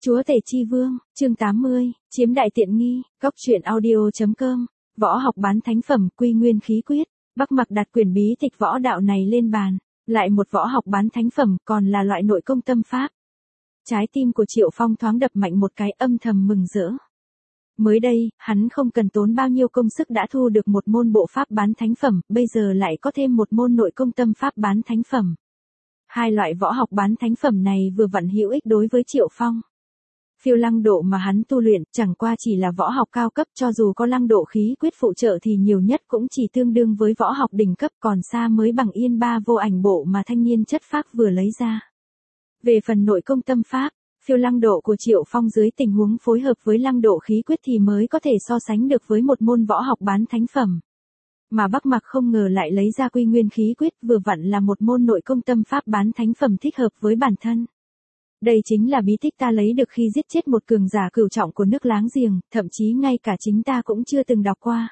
Chúa tể chi vương, chương 80, chiếm đại tiện nghi, góc truyện audio.com, võ học bán thánh phẩm, quy nguyên khí quyết, Bắc Mặc đặt quyển bí tịch võ đạo này lên bàn, lại một võ học bán thánh phẩm, còn là loại nội công tâm pháp. Trái tim của Triệu Phong thoáng đập mạnh một cái, âm thầm mừng rỡ. Mới đây, hắn không cần tốn bao nhiêu công sức đã thu được một môn bộ pháp bán thánh phẩm, bây giờ lại có thêm một môn nội công tâm pháp bán thánh phẩm. Hai loại võ học bán thánh phẩm này vừa vặn hữu ích đối với Triệu Phong. Phiêu lăng độ mà hắn tu luyện chẳng qua chỉ là võ học cao cấp, cho dù có lăng độ khí quyết phụ trợ thì nhiều nhất cũng chỉ tương đương với võ học đỉnh cấp, còn xa mới bằng yên ba vô ảnh bộ mà thanh niên chất phác vừa lấy ra. Về phần nội công tâm pháp, phiêu lăng độ của Triệu Phong dưới tình huống phối hợp với lăng độ khí quyết thì mới có thể so sánh được với một môn võ học bán thánh phẩm. Mà Bắc Mặc không ngờ lại lấy ra quy nguyên khí quyết, vừa vặn là một môn nội công tâm pháp bán thánh phẩm thích hợp với bản thân. Đây chính là bí tích ta lấy được khi giết chết một cường giả cửu trọng của nước láng giềng, thậm chí ngay cả chính ta cũng chưa từng đọc qua.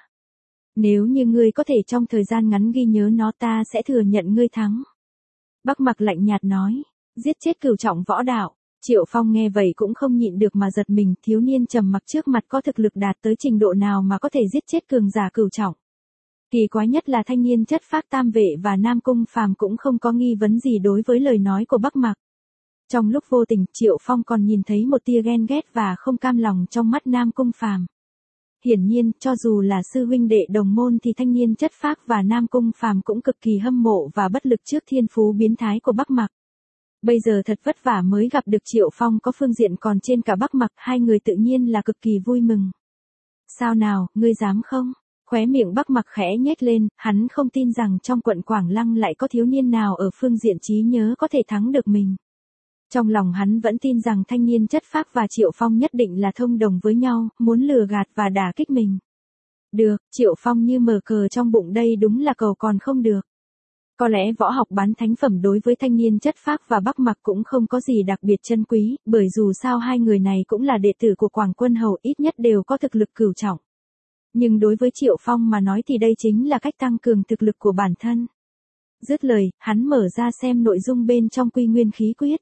Nếu như ngươi có thể trong thời gian ngắn ghi nhớ nó, ta sẽ thừa nhận ngươi thắng. Bắc Mặc lạnh nhạt nói, giết chết cửu trọng võ đạo. Triệu Phong nghe vậy cũng không nhịn được mà giật mình, thiếu niên trầm mặc trước mặt có thực lực đạt tới trình độ nào mà có thể giết chết cường giả cửu trọng. Kỳ quái nhất là thanh niên chất phác Tam Vệ và Nam Cung Phàm cũng không có nghi vấn gì đối với lời nói của Bắc Mặc. Trong lúc vô tình, Triệu Phong còn nhìn thấy một tia ghen ghét và không cam lòng trong mắt Nam Cung Phàm. Hiển nhiên, cho dù là sư huynh đệ đồng môn thì thanh niên chất phác và Nam Cung Phàm cũng cực kỳ hâm mộ và bất lực trước thiên phú biến thái của Bắc Mặc. Bây giờ thật vất vả mới gặp được Triệu Phong có phương diện còn trên cả Bắc Mặc, hai người tự nhiên là cực kỳ vui mừng. Sao nào, ngươi dám không? Khóe miệng Bắc Mặc khẽ nhếch lên, hắn không tin rằng trong quận Quảng Lăng lại có thiếu niên nào ở phương diện trí nhớ có thể thắng được mình. Trong lòng hắn vẫn tin rằng thanh niên chất phác và Triệu Phong nhất định là thông đồng với nhau, muốn lừa gạt và đả kích mình. Được, Triệu Phong như mở cờ trong bụng, đây đúng là cầu còn không được. Có lẽ võ học bán thánh phẩm đối với thanh niên chất phác và Bắc Mặc cũng không có gì đặc biệt chân quý, bởi dù sao hai người này cũng là đệ tử của Quảng Quân Hầu, ít nhất đều có thực lực cửu trọng. Nhưng đối với Triệu Phong mà nói thì đây chính là cách tăng cường thực lực của bản thân. Dứt lời, hắn mở ra xem nội dung bên trong quy nguyên khí quyết.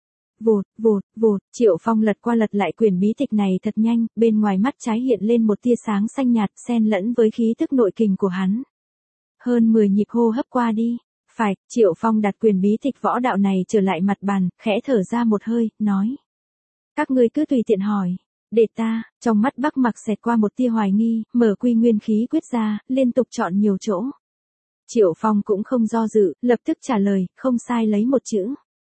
Vụt, Triệu Phong lật qua lật lại quyển bí tịch này thật nhanh, bên ngoài mắt trái hiện lên một tia sáng xanh nhạt xen lẫn với khí tức nội kình của hắn. Hơn 10 nhịp hô hấp qua đi. Phải, Triệu Phong đặt quyển bí tịch võ đạo này trở lại mặt bàn, khẽ thở ra một hơi, nói. Các ngươi cứ tùy tiện hỏi. Để ta, trong mắt Bắc Mặc xẹt qua một tia hoài nghi, mở quy nguyên khí quyết ra, liên tục chọn nhiều chỗ. Triệu Phong cũng không do dự, lập tức trả lời, không sai lấy một chữ.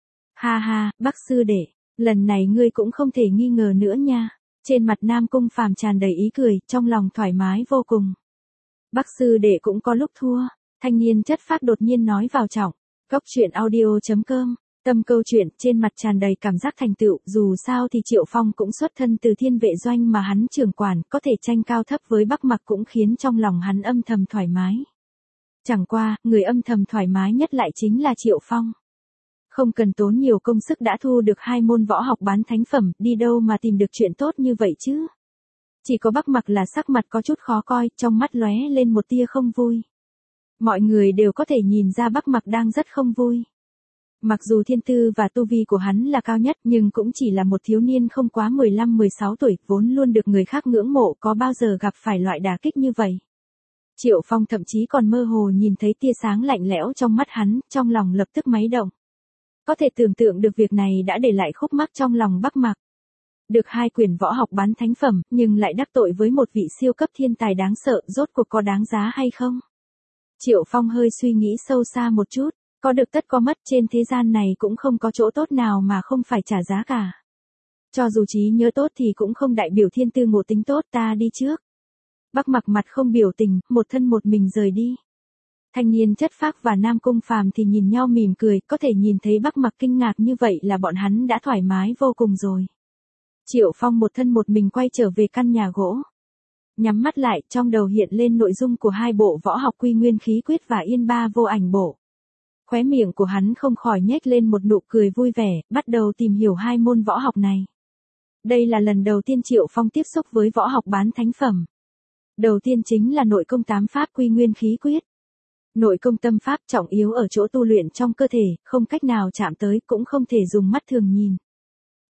Ha ha, Bắc sư đệ, lần này ngươi cũng không thể nghi ngờ nữa nha. Trên mặt Nam Cung Phàm tràn đầy ý cười, trong lòng thoải mái vô cùng. Bắc sư đệ cũng có lúc thua. Thanh niên chất phác đột nhiên nói vào trọng. Góc truyện audio.com, tâm câu chuyện, trên mặt tràn đầy cảm giác thành tựu, dù sao thì Triệu Phong cũng xuất thân từ Thiên Vệ doanh mà hắn trưởng quản, có thể tranh cao thấp với Bắc Mặc cũng khiến trong lòng hắn âm thầm thoải mái. Chẳng qua, người âm thầm thoải mái nhất lại chính là Triệu Phong. Không cần tốn nhiều công sức đã thu được hai môn võ học bán thánh phẩm, đi đâu mà tìm được chuyện tốt như vậy chứ? Chỉ có Bắc Mặc là sắc mặt có chút khó coi, trong mắt lóe lên một tia không vui. Mọi người đều có thể nhìn ra Bắc Mặc đang rất không vui. Mặc dù thiên tư và tu vi của hắn là cao nhất, nhưng cũng chỉ là một thiếu niên không quá 15-16 tuổi, vốn luôn được người khác ngưỡng mộ, có bao giờ gặp phải loại đả kích như vậy. Triệu Phong thậm chí còn mơ hồ nhìn thấy tia sáng lạnh lẽo trong mắt hắn, trong lòng lập tức máy động. Có thể tưởng tượng được việc này đã để lại khúc mắc trong lòng Bắc Mặc. Được hai quyển võ học bán thánh phẩm, nhưng lại đắc tội với một vị siêu cấp thiên tài đáng sợ, rốt cuộc có đáng giá hay không? Triệu Phong hơi suy nghĩ sâu xa một chút, có được tất có mất, trên thế gian này cũng không có chỗ tốt nào mà không phải trả giá cả. Cho dù trí nhớ tốt thì cũng không đại biểu thiên tư ngộ tính tốt, ta đi trước. Bắc Mặc mặt không biểu tình, một thân một mình rời đi. Thanh niên chất phác và Nam Cung Phàm thì nhìn nhau mỉm cười, có thể nhìn thấy Bắc Mặc kinh ngạc như vậy là bọn hắn đã thoải mái vô cùng rồi. Triệu Phong một thân một mình quay trở về căn nhà gỗ. Nhắm mắt lại, trong đầu hiện lên nội dung của hai bộ võ học quy nguyên khí quyết và yên ba vô ảnh bộ. Khóe miệng của hắn không khỏi nhếch lên một nụ cười vui vẻ, bắt đầu tìm hiểu hai môn võ học này. Đây là lần đầu tiên Triệu Phong tiếp xúc với võ học bán thánh phẩm. Đầu tiên chính là nội công tám pháp quy nguyên khí quyết. Nội công tâm pháp trọng yếu ở chỗ tu luyện trong cơ thể, không cách nào chạm tới, cũng không thể dùng mắt thường nhìn.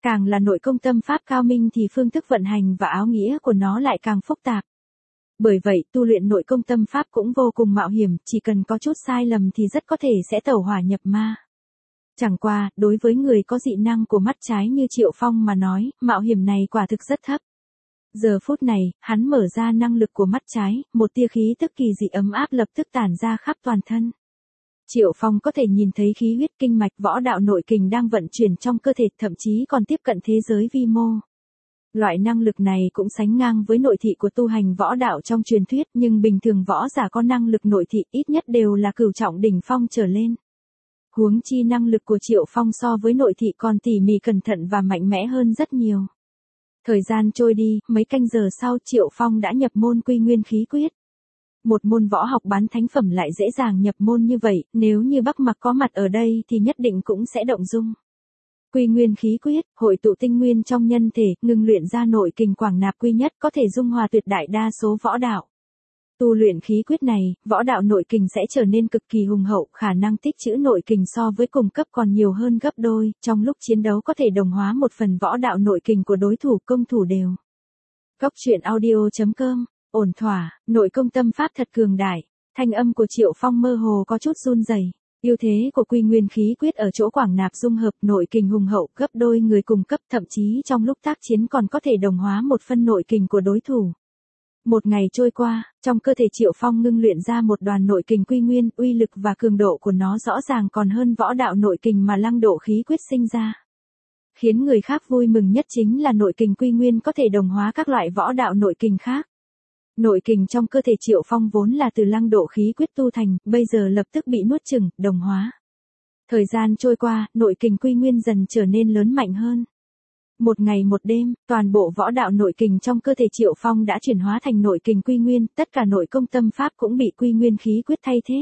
Càng là nội công tâm pháp cao minh thì phương thức vận hành và áo nghĩa của nó lại càng phức tạp. Bởi vậy, tu luyện nội công tâm pháp cũng vô cùng mạo hiểm, chỉ cần có chút sai lầm thì rất có thể sẽ tẩu hỏa nhập ma. Chẳng qua, đối với người có dị năng của mắt trái như Triệu Phong mà nói, mạo hiểm này quả thực rất thấp. Giờ phút này, hắn mở ra năng lực của mắt trái, một tia khí tức kỳ dị ấm áp lập tức tản ra khắp toàn thân. Triệu Phong có thể nhìn thấy khí huyết kinh mạch võ đạo nội kình đang vận chuyển trong cơ thể, thậm chí còn tiếp cận thế giới vi mô. Loại năng lực này cũng sánh ngang với nội thị của tu hành võ đạo trong truyền thuyết, nhưng bình thường võ giả có năng lực nội thị ít nhất đều là cửu trọng đỉnh phong trở lên. Huống chi năng lực của Triệu Phong so với nội thị còn tỉ mỉ cẩn thận và mạnh mẽ hơn rất nhiều. Thời gian trôi đi, mấy canh giờ sau Triệu Phong đã nhập môn Quy Nguyên Khí Quyết. Một môn võ học bán thánh phẩm lại dễ dàng nhập môn như vậy, nếu như Bắc Mặc có mặt ở đây thì nhất định cũng sẽ động dung. Quy Nguyên Khí Quyết, hội tụ tinh nguyên trong nhân thể, ngưng luyện ra nội kình quảng nạp quy nhất có thể dung hòa tuyệt đại đa số võ đạo. Tu luyện khí quyết này, võ đạo nội kình sẽ trở nên cực kỳ hùng hậu, khả năng tích trữ nội kình so với cùng cấp còn nhiều hơn gấp đôi, trong lúc chiến đấu có thể đồng hóa một phần võ đạo nội kình của đối thủ công thủ đều. Góc truyện audio.com, ổn thỏa, nội công tâm pháp thật cường đại, thanh âm của Triệu Phong mơ hồ có chút run rẩy. Ưu thế của Quy Nguyên Khí Quyết ở chỗ quảng nạp dung hợp nội kình hùng hậu gấp đôi người cùng cấp, thậm chí trong lúc tác chiến còn có thể đồng hóa một phân nội kình của đối thủ. Một ngày trôi qua, trong cơ thể Triệu Phong ngưng luyện ra một đoàn nội kình quy nguyên, uy lực và cường độ của nó rõ ràng còn hơn võ đạo nội kình mà Lăng Độ Khí Quyết sinh ra. Khiến người khác vui mừng nhất chính là nội kình quy nguyên có thể đồng hóa các loại võ đạo nội kình khác. Nội kình trong cơ thể Triệu Phong vốn là từ Lăng Độ Khí Quyết tu thành, bây giờ lập tức bị nuốt chửng, đồng hóa. Thời gian trôi qua, nội kình quy nguyên dần trở nên lớn mạnh hơn. Một ngày một đêm, toàn bộ võ đạo nội kình trong cơ thể Triệu Phong đã chuyển hóa thành nội kình quy nguyên, tất cả nội công tâm pháp cũng bị Quy Nguyên Khí Quyết thay thế.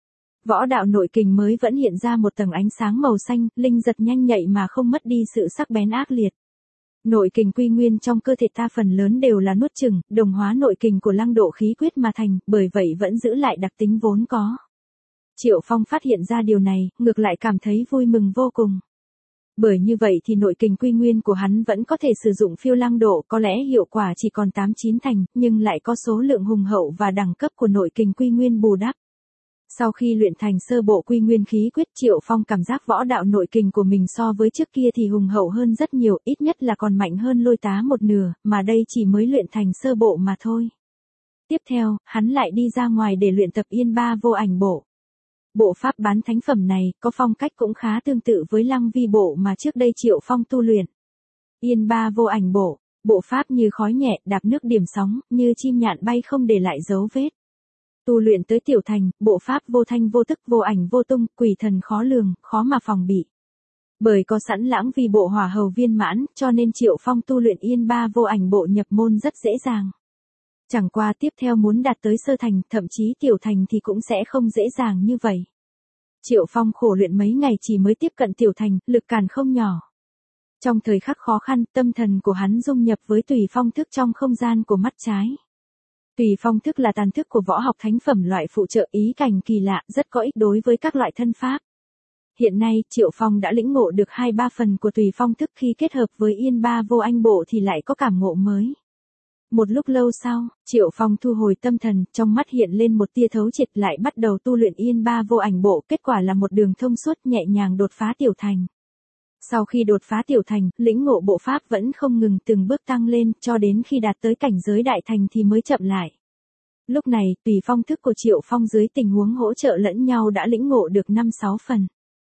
Võ đạo nội kình mới vẫn hiện ra một tầng ánh sáng màu xanh, linh giật nhanh nhạy mà không mất đi sự sắc bén ác liệt. Nội kình quy nguyên trong cơ thể ta phần lớn đều là nuốt chửng, đồng hóa nội kình của Lăng Độ Khí Quyết mà thành, bởi vậy vẫn giữ lại đặc tính vốn có. Triệu Phong phát hiện ra điều này, ngược lại cảm thấy vui mừng vô cùng. Bởi như vậy thì nội kình quy nguyên của hắn vẫn có thể sử dụng phiêu lăng độ, có lẽ hiệu quả chỉ còn 8-9 thành, nhưng lại có số lượng hùng hậu và đẳng cấp của nội kình quy nguyên bù đắp. Sau khi luyện thành sơ bộ Quy Nguyên Khí Quyết, Triệu Phong cảm giác võ đạo nội kình của mình so với trước kia thì hùng hậu hơn rất nhiều, ít nhất là còn mạnh hơn Lôi Tá một nửa, mà đây chỉ mới luyện thành sơ bộ mà thôi. Tiếp theo, hắn lại đi ra ngoài để luyện tập Yên Ba Vô Ảnh Bộ. Bộ pháp bán thánh phẩm này, có phong cách cũng khá tương tự với Lăng Vi Bộ mà trước đây Triệu Phong tu luyện. Yên Ba Vô Ảnh Bộ, bộ pháp như khói nhẹ, đạp nước điểm sóng, như chim nhạn bay không để lại dấu vết. Tu luyện tới tiểu thành, bộ pháp vô thanh vô tức vô ảnh vô tung, quỷ thần khó lường, khó mà phòng bị. Bởi có sẵn Lãng Vi Bộ hỏa hầu viên mãn, cho nên Triệu Phong tu luyện Yên Ba Vô Ảnh Bộ nhập môn rất dễ dàng. Chẳng qua tiếp theo muốn đạt tới sơ thành, thậm chí tiểu thành thì cũng sẽ không dễ dàng như vậy. Triệu Phong khổ luyện mấy ngày chỉ mới tiếp cận tiểu thành, lực càn không nhỏ. Trong thời khắc khó khăn, tâm thần của hắn dung nhập với Tùy Phong Thức trong không gian của mắt trái. Tùy Phong Thức là tàn thức của võ học thánh phẩm loại phụ trợ ý cảnh kỳ lạ, rất có ích đối với các loại thân pháp. Hiện nay, Triệu Phong đã lĩnh ngộ được 2-3 phần của Tùy Phong Thức, khi kết hợp với Yên Ba Vô Ảnh Bộ thì lại có cảm ngộ mới. Một lúc lâu sau, Triệu Phong thu hồi tâm thần, trong mắt hiện lên một tia thấu triệt, lại bắt đầu tu luyện Yên Ba Vô Ảnh Bộ, kết quả là một đường thông suốt nhẹ nhàng đột phá tiểu thành. Sau khi đột phá tiểu thành, lĩnh ngộ bộ pháp vẫn không ngừng từng bước tăng lên, cho đến khi đạt tới cảnh giới đại thành thì mới chậm lại. Lúc này, Tùy Phong Thức của Triệu Phong dưới tình huống hỗ trợ lẫn nhau đã lĩnh ngộ được 5-6 phần.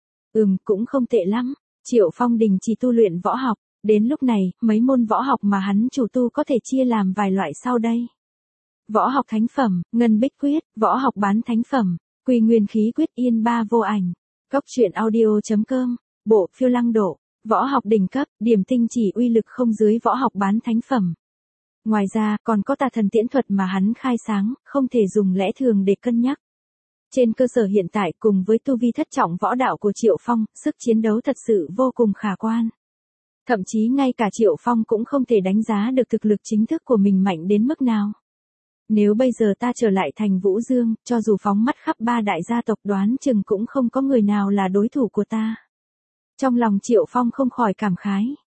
Cũng không tệ lắm. Triệu Phong đình chỉ tu luyện võ học. Đến lúc này, mấy môn võ học mà hắn chủ tu có thể chia làm vài loại sau đây. Võ học thánh phẩm, Ngân Bích Quyết, võ học bán thánh phẩm, Quy Nguyên Khí Quyết, Yên Ba Vô Ảnh. Góc truyện audio.com, bộ phiêu lăng độ, võ học đỉnh cấp, điểm tinh chỉ uy lực không dưới võ học bán thánh phẩm. Ngoài ra, còn có tà thần tiễn thuật mà hắn khai sáng, không thể dùng lẽ thường để cân nhắc. Trên cơ sở hiện tại cùng với tu vi thất trọng võ đạo của Triệu Phong, sức chiến đấu thật sự vô cùng khả quan. Thậm chí ngay cả Triệu Phong cũng không thể đánh giá được thực lực chính thức của mình mạnh đến mức nào. Nếu bây giờ ta trở lại thành Vũ Dương, cho dù phóng mắt khắp 3 đại gia tộc đoán chừng cũng không có người nào là đối thủ của ta. Trong lòng Triệu Phong không khỏi cảm khái.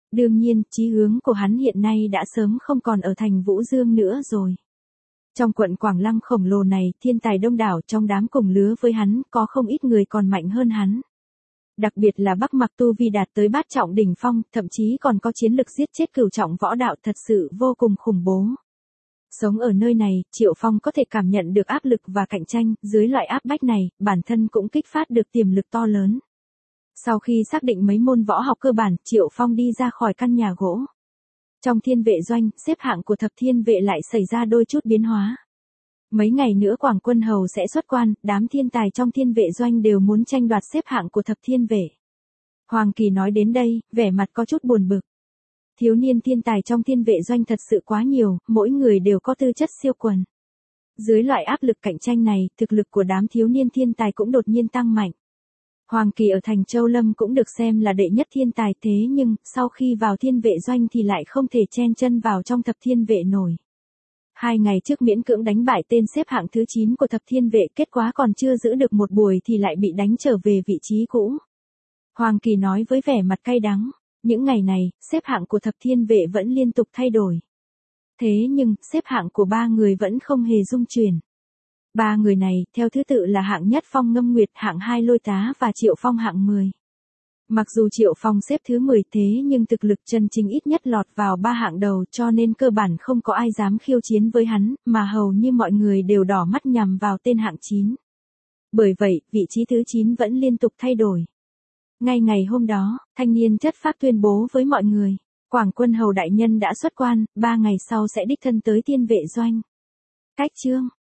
Đương nhiên, chí hướng của hắn hiện nay đã sớm không còn ở thành Vũ Dương nữa rồi. Trong quận Quảng Lăng khổng lồ này, thiên tài đông đảo, trong đám cùng lứa với hắn, có không ít người còn mạnh hơn hắn. Đặc biệt là Bắc Mặc tu vi đạt tới bát trọng đỉnh phong, thậm chí còn có chiến lực giết chết cửu trọng võ đạo, thật sự vô cùng khủng bố. Sống ở nơi này, Triệu Phong có thể cảm nhận được áp lực và cạnh tranh, dưới loại áp bách này, bản thân cũng kích phát được tiềm lực to lớn. Sau khi xác định mấy môn võ học cơ bản, Triệu Phong đi ra khỏi căn nhà gỗ. Trong thiên vệ doanh, xếp hạng của thập thiên vệ lại xảy ra đôi chút biến hóa. Mấy ngày nữa Quảng Quân Hầu sẽ xuất quan, đám thiên tài trong thiên vệ doanh đều muốn tranh đoạt xếp hạng của thập thiên vệ. Hoàng Kỳ nói đến đây, vẻ mặt có chút buồn bực. Thiếu niên thiên tài trong thiên vệ doanh thật sự quá nhiều, mỗi người đều có tư chất siêu quần. Dưới loại áp lực cạnh tranh này, thực lực của đám thiếu niên thiên tài cũng đột nhiên tăng mạnh. Hoàng Kỳ ở thành Châu Lâm cũng được xem là đệ nhất thiên tài, thế nhưng, sau khi vào thiên vệ doanh thì lại không thể chen chân vào trong thập thiên vệ nổi. 2 ngày trước miễn cưỡng đánh bại tên xếp hạng thứ 9 của thập thiên vệ, kết quả còn chưa giữ được một buổi thì lại bị đánh trở về vị trí cũ. Hoàng Kỳ nói với vẻ mặt cay đắng, những ngày này, xếp hạng của thập thiên vệ vẫn liên tục thay đổi. Thế nhưng, xếp hạng của 3 người vẫn không hề dung chuyển. 3 người này, theo thứ tự là hạng nhất Phong Ngâm Nguyệt, hạng 2 Lôi Tá và Triệu Phong hạng 10. Mặc dù Triệu Phong xếp thứ 10 thế nhưng thực lực chân chính ít nhất lọt vào 3 hạng đầu, cho nên cơ bản không có ai dám khiêu chiến với hắn, mà hầu như mọi người đều đỏ mắt nhằm vào tên hạng 9. Bởi vậy, vị trí thứ 9 vẫn liên tục thay đổi. Ngay ngày hôm đó, thanh niên chất phác tuyên bố với mọi người, Quảng Quân Hầu đại nhân đã xuất quan, 3 ngày sau sẽ đích thân tới thiên vệ doanh. Cách chương